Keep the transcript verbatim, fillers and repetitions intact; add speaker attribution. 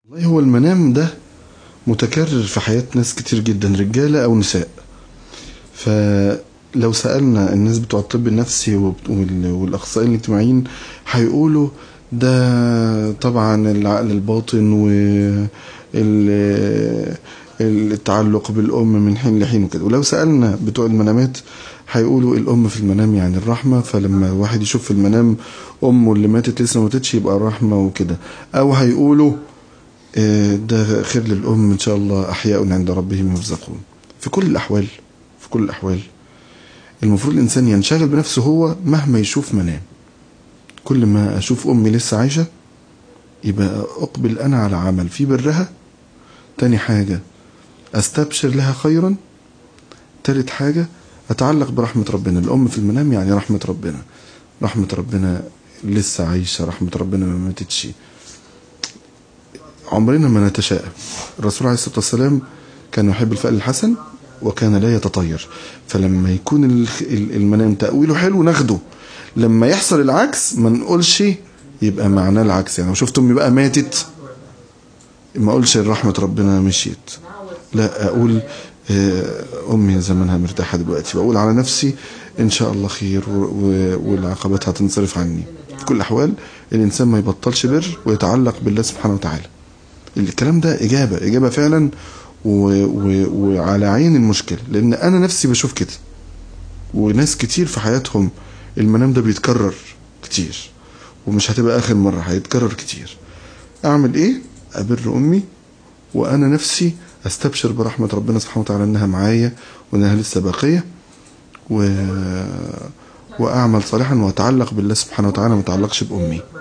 Speaker 1: والله هو المنام ده متكرر في حياة ناس كتير جدا، رجالة أو نساء. فلو سألنا الناس بتوع الطب النفسي والأخصائيين الاجتماعيين هيقولوا ده طبعا العقل الباطن والتعلق بالأم من حين لحين وكده. ولو سألنا بتوع المنامات هيقولوا الأم في المنام يعني الرحمة، فلما واحد يشوف في المنام أمه اللي ماتت لسه ما ماتتش يبقى الرحمة وكده. أو هيقولوا ده خير للأم إن شاء الله أحياء عند ربهم يرزقون. في كل الأحوال في كل الأحوال المفروض الإنسان ينشغل بنفسه هو مهما يشوف منام. كل ما أشوف أمي لسه عايشة يبقى أقبل أنا على عمل في برها. تاني حاجة أستبشر لها خيرا. تالت حاجة أتعلق برحمة ربنا. الأم في المنام يعني رحمة ربنا، رحمة ربنا لسه عايشة، رحمة ربنا ما ماتتش. عمرنا ما نتشائم. الرسول عليه الصلاة والسلام كان يحب الفأل الحسن وكان لا يتطير. فلما يكون المنام تأويله حلو ناخده، لما يحصل العكس ما نقولش يبقى معناه العكس. يعني لو شفت أمي بقى ماتت ما أقولش رحمة ربنا مشيت، لا أقول أمي زمانها مرتاحة دلوقتي، وأقول على نفسي إن شاء الله خير والعقبات هتنصرف عني. في كل الأحوال الإنسان ما يبطلش بر ويتعلق بالله سبحانه وتعالى. الكلام ده إجابة إجابة فعلا و... و... وعلى عين المشكلة، لأن أنا نفسي بشوف كده، وناس كتير في حياتهم المنام ده بيتكرر كتير، ومش هتبقى آخر مرة، هيتكرر كتير. أعمل إيه؟ أبر أمي وأنا نفسي أستبشر برحمة ربنا سبحانه وتعالى إنها معايا وإنها لسه باقية، و... وأعمل صالحا وأتعلق بالله سبحانه وتعالى، ما أتعلقش بأمي.